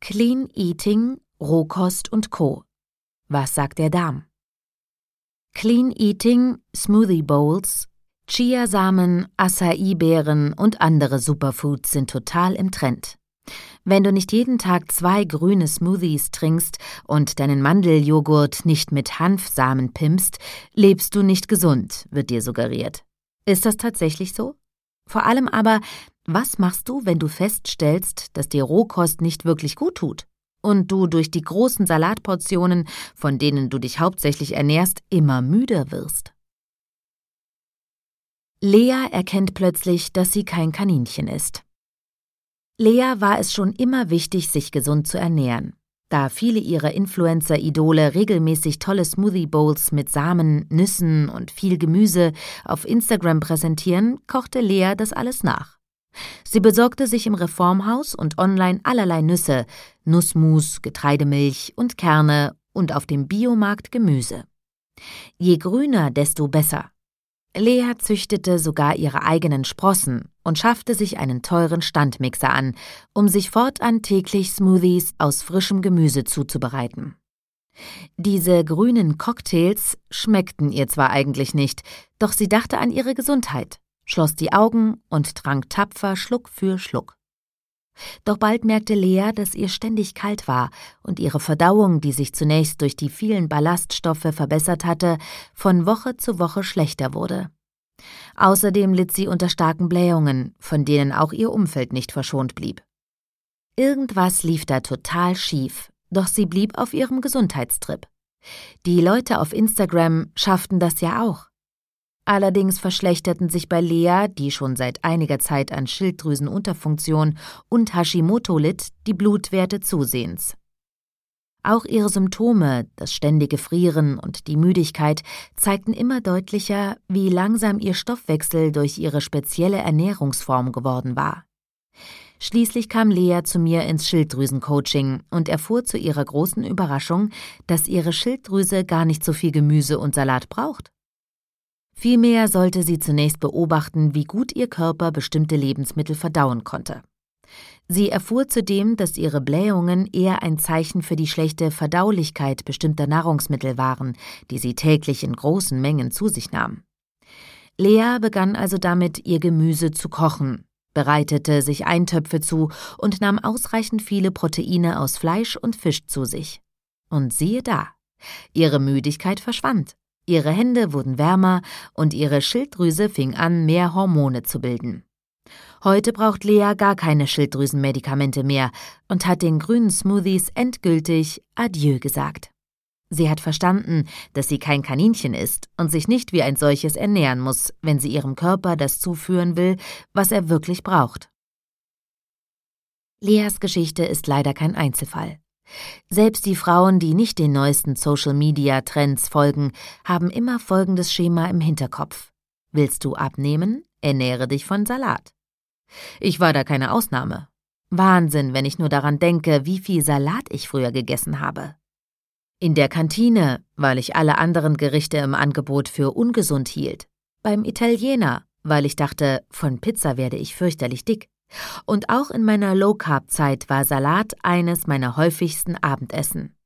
Clean Eating, Rohkost und Co. Was sagt der Darm? Clean Eating, Smoothie Bowls, Chiasamen, Acai-Beeren und andere Superfoods sind total im Trend. Wenn du nicht jeden Tag 2 grüne Smoothies trinkst und deinen Mandeljoghurt nicht mit Hanfsamen pimpst, lebst du nicht gesund, wird dir suggeriert. Ist das tatsächlich so? Vor allem aber, was machst du, wenn du feststellst, dass dir Rohkost nicht wirklich gut tut und du durch die großen Salatportionen, von denen du dich hauptsächlich ernährst, immer müder wirst? Lea erkennt plötzlich, dass sie kein Kaninchen ist. Lea war es schon immer wichtig, sich gesund zu ernähren. Da viele ihrer Influencer-Idole regelmäßig tolle Smoothie-Bowls mit Samen, Nüssen und viel Gemüse auf Instagram präsentieren, kochte Lea das alles nach. Sie besorgte sich im Reformhaus und online allerlei Nüsse, Nussmus, Getreidemilch und Kerne und auf dem Biomarkt Gemüse. Je grüner, desto besser. Lea züchtete sogar ihre eigenen Sprossen und schaffte sich einen teuren Standmixer an, um sich fortan täglich Smoothies aus frischem Gemüse zuzubereiten. Diese grünen Cocktails schmeckten ihr zwar eigentlich nicht, doch sie dachte an ihre Gesundheit, schloss die Augen und trank tapfer Schluck für Schluck. Doch bald merkte Lea, dass ihr ständig kalt war und ihre Verdauung, die sich zunächst durch die vielen Ballaststoffe verbessert hatte, von Woche zu Woche schlechter wurde. Außerdem litt sie unter starken Blähungen, von denen auch ihr Umfeld nicht verschont blieb. Irgendwas lief da total schief, doch sie blieb auf ihrem Gesundheitstrip. Die Leute auf Instagram schafften das ja auch. Allerdings verschlechterten sich bei Lea, die schon seit einiger Zeit an Schilddrüsenunterfunktion und Hashimoto litt, die Blutwerte zusehends. Auch ihre Symptome, das ständige Frieren und die Müdigkeit, zeigten immer deutlicher, wie langsam ihr Stoffwechsel durch ihre spezielle Ernährungsform geworden war. Schließlich kam Lea zu mir ins Schilddrüsencoaching und erfuhr zu ihrer großen Überraschung, dass ihre Schilddrüse gar nicht so viel Gemüse und Salat braucht. Vielmehr sollte sie zunächst beobachten, wie gut ihr Körper bestimmte Lebensmittel verdauen konnte. Sie erfuhr zudem, dass ihre Blähungen eher ein Zeichen für die schlechte Verdaulichkeit bestimmter Nahrungsmittel waren, die sie täglich in großen Mengen zu sich nahm. Lea begann also damit, ihr Gemüse zu kochen, bereitete sich Eintöpfe zu und nahm ausreichend viele Proteine aus Fleisch und Fisch zu sich. Und siehe da, ihre Müdigkeit verschwand. Ihre Hände wurden wärmer und ihre Schilddrüse fing an, mehr Hormone zu bilden. Heute braucht Lea gar keine Schilddrüsenmedikamente mehr und hat den grünen Smoothies endgültig Adieu gesagt. Sie hat verstanden, dass sie kein Kaninchen ist und sich nicht wie ein solches ernähren muss, wenn sie ihrem Körper das zuführen will, was er wirklich braucht. Leas Geschichte ist leider kein Einzelfall. Selbst die Frauen, die nicht den neuesten Social-Media-Trends folgen, haben immer folgendes Schema im Hinterkopf. Willst du abnehmen? Ernähre dich von Salat. Ich war da keine Ausnahme. Wahnsinn, wenn ich nur daran denke, wie viel Salat ich früher gegessen habe. In der Kantine, weil ich alle anderen Gerichte im Angebot für ungesund hielt. Beim Italiener, weil ich dachte, von Pizza werde ich fürchterlich dick. Und auch in meiner Low-Carb-Zeit war Salat eines meiner häufigsten Abendessen.